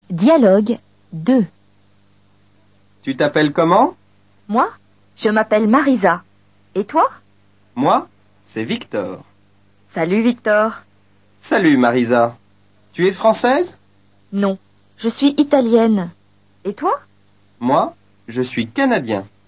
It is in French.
Dialogue 2. Tu t'appelles comment? Moi, je m'appelle Marisa. Et toi? Moi, c'est Victor. Salut Victor. Salut Marisa. Tu es française? Non, je suis italienne. Et toi? Moi, je suis canadien.